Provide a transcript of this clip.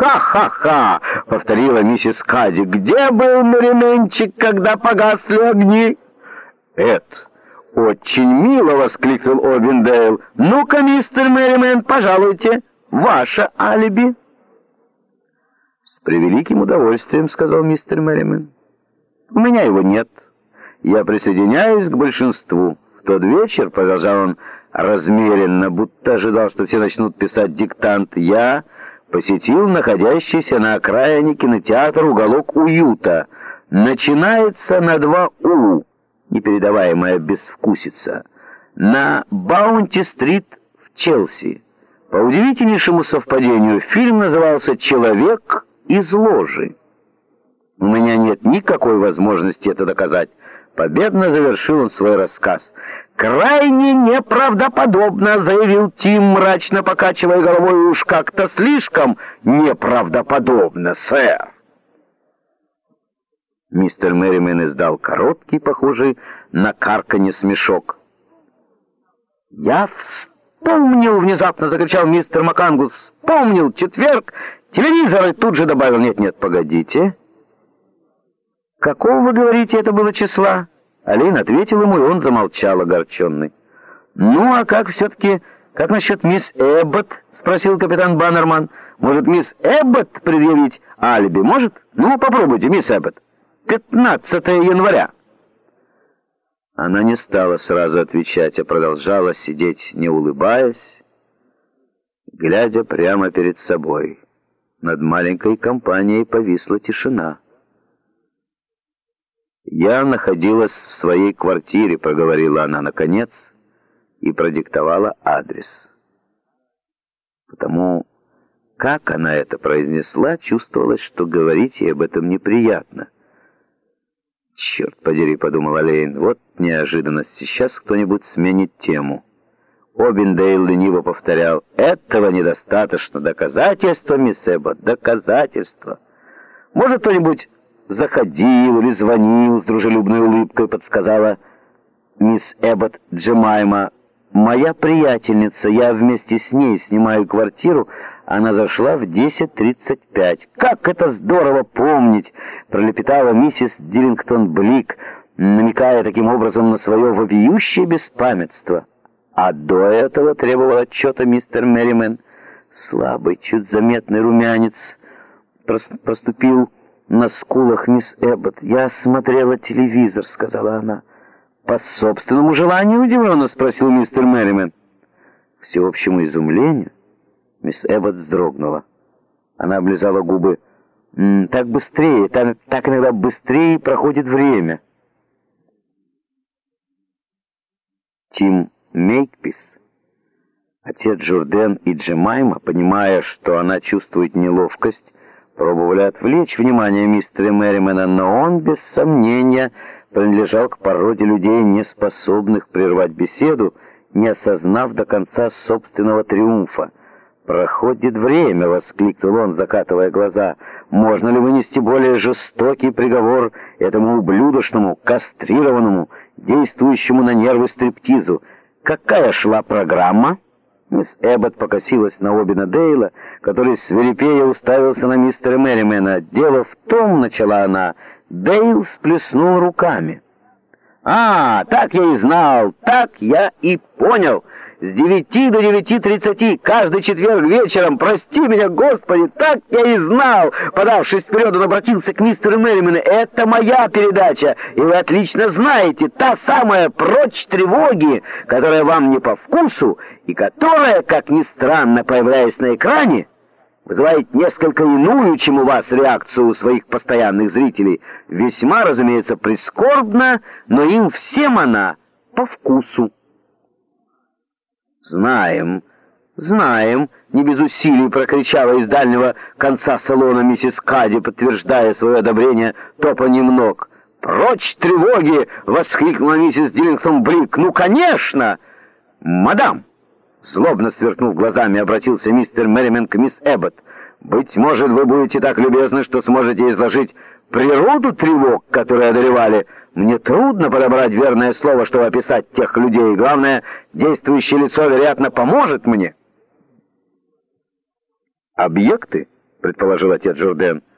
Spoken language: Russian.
«Ха-ха-ха!» — повторила миссис Кадди. «Где был Меррименчик, когда погасли огни?» «Эд, очень мило!» — воскликнул Обиндейл. «Ну-ка, мистер Мерримен, пожалуйте, ваше алиби». «С превеликим удовольствием», — сказал мистер Мерримен. «У меня его нет. Я присоединяюсь к большинству. В тот вечер, — продолжал он размеренно, будто ожидал, что все начнут писать диктант, — я посетил находящийся на окраине кинотеатр «Уголок уюта». Начинается на 2 «У», непередаваемая безвкусица, на Баунти-стрит в Челси. По удивительнейшему совпадению, фильм назывался «Человек из ложи». У меня нет никакой возможности это доказать. Победно завершил он свой рассказ. «Крайне неправдоподобно», — заявил Тим, мрачно покачивая головой, — «уж как-то слишком неправдоподобно, сэр». Мистер Мерримен издал короткий, похожий на карканье смешок. «Я вспомнил!» — внезапно закричал мистер МакАнгус. «Вспомнил! Четверг! Телевизор!» И тут же добавил: «Нет, погодите. Какого, вы говорите, это было числа?» Олейн ответил ему, и он замолчал, огорченный. «Ну, а как все-таки, как насчет мисс Эбботт?» — спросил капитан Баннерман. «Может, мисс Эбботт предъявить алиби? Может? Ну, попробуйте, мисс Эбботт. 15 января». Она не стала сразу отвечать, а продолжала сидеть, не улыбаясь, глядя прямо перед собой. Над маленькой компанией повисла тишина. «Я находилась в своей квартире», — проговорила она наконец, и продиктовала адрес. Потому, как она это произнесла, чувствовалось, что говорить ей об этом неприятно. «Черт подери», — подумал Олейн, — «вот неожиданность, сейчас кто-нибудь сменит тему». Обиндейл лениво повторял: «Этого недостаточно. Доказательства, мисс Эбботт, доказательства. Может, кто-нибудь заходил или звонил?» — с дружелюбной улыбкой подсказала мисс Эбботт Джемайма. «Моя приятельница, я вместе с ней снимаю квартиру, она зашла в 10:35. «Как это здорово помнить!» — пролепетала миссис Диллингтон Блик, намекая таким образом на свое вопиющее беспамятство. А до этого требовал отчета мистер Мерримен. Слабый, чуть заметный румянец проступил на скулах мисс Эбботт. «Я смотрела телевизор», — сказала она. «По собственному желанию?» — удивленно спросил мистер Мерримен. К всеобщему изумлению мисс Эбботт вздрогнула. Она облизала губы. «Так быстрее, так иногда быстрее проходит время». Тим Мейкпис, отец Джурден и Джемайма, понимая, что она чувствует неловкость, пробовали отвлечь внимание мистера Мерримена, но он, без сомнения, принадлежал к породе людей, не способных прервать беседу, не осознав до конца собственного триумфа. «Проходит время!» — воскликнул он, закатывая глаза. «Можно ли вынести более жестокий приговор этому ублюдочному, кастрированному, действующему на нервы стриптизу? Какая шла программа?» Мисс Эбботт покосилась на Обиндейла, который свирепея уставился на мистера Мерримена. «Дело в том, — начала она, — Дейл всплеснул руками. «А, так я и знал, так я и понял. С 9 до 9:30, каждый четверг вечером, прости меня, Господи, так я и знал!» Подавшись вперед, он обратился к мистеру Мерримену. «Это моя передача, и вы отлично знаете, та самая «Прочь тревоги», которая вам не по вкусу, и которая, как ни странно, появляясь на экране, вызывает несколько иную, чем у вас, реакцию своих постоянных зрителей. Весьма, разумеется, прискорбно, но им всем она по вкусу». «Знаем, знаем», — не без усилий прокричала из дальнего конца салона миссис Кадди, подтверждая свое одобрение топаньем ног. «Прочь тревоги!» — воскликнула миссис Диллингтон Блик. «Ну, конечно!» «Мадам!» — злобно сверкнув глазами, обратился мистер Мерримен к мисс Эбботт. «Быть может, вы будете так любезны, что сможете изложить природу тревог, которые одолевали? Мне трудно подобрать верное слово, чтобы описать тех людей. Главное, действующее лицо, вероятно, поможет мне». «Объекты?» — предположил отец Журден.